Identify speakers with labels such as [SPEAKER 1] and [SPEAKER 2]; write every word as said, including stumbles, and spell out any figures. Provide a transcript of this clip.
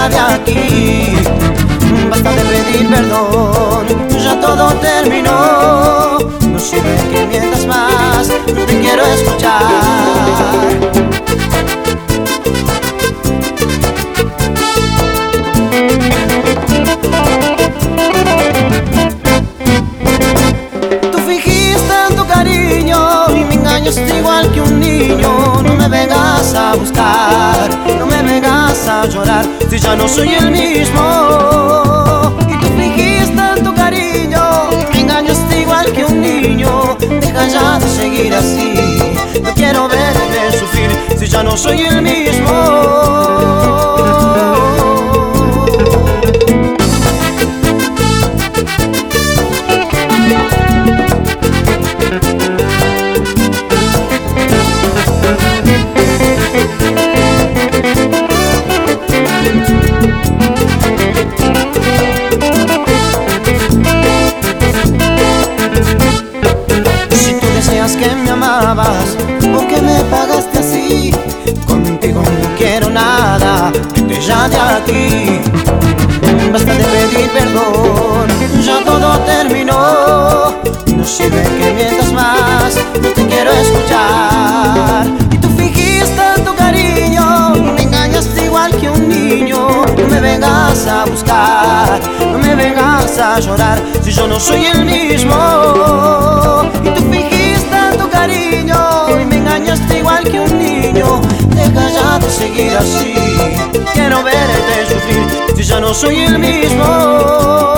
[SPEAKER 1] ya de aquí. Basta de pedir perdón, ya todo terminó. No sirve que mientas más, no te quiero escuchar. Tú fingiste tanto cariño y me engañaste igual que un niño. No me vengas a buscar, no me vengas a llorar, si ya no soy el mismo. Y tú fingiste tanto cariño y me engañaste igual que un niño. Deja ya de seguir así, no quiero verte sufrir, si ya no soy el mismo. Que me amabas, ¿por qué me pagaste así? Contigo no quiero nada, vete ya de aquí. Basta de pedir perdón, ya todo terminó. No sirve que mientas más, no te quiero escuchar. Y tú fingiste tanto cariño y me engañaste igual que un niño. No me vengas a buscar, no me vengas a llorar, si yo no soy el mismo. Y tú fingiste tanto cariño y me engañaste igual que un niño. Deja ya de seguir así, quiero verte sufrir, si ya no soy el mismo.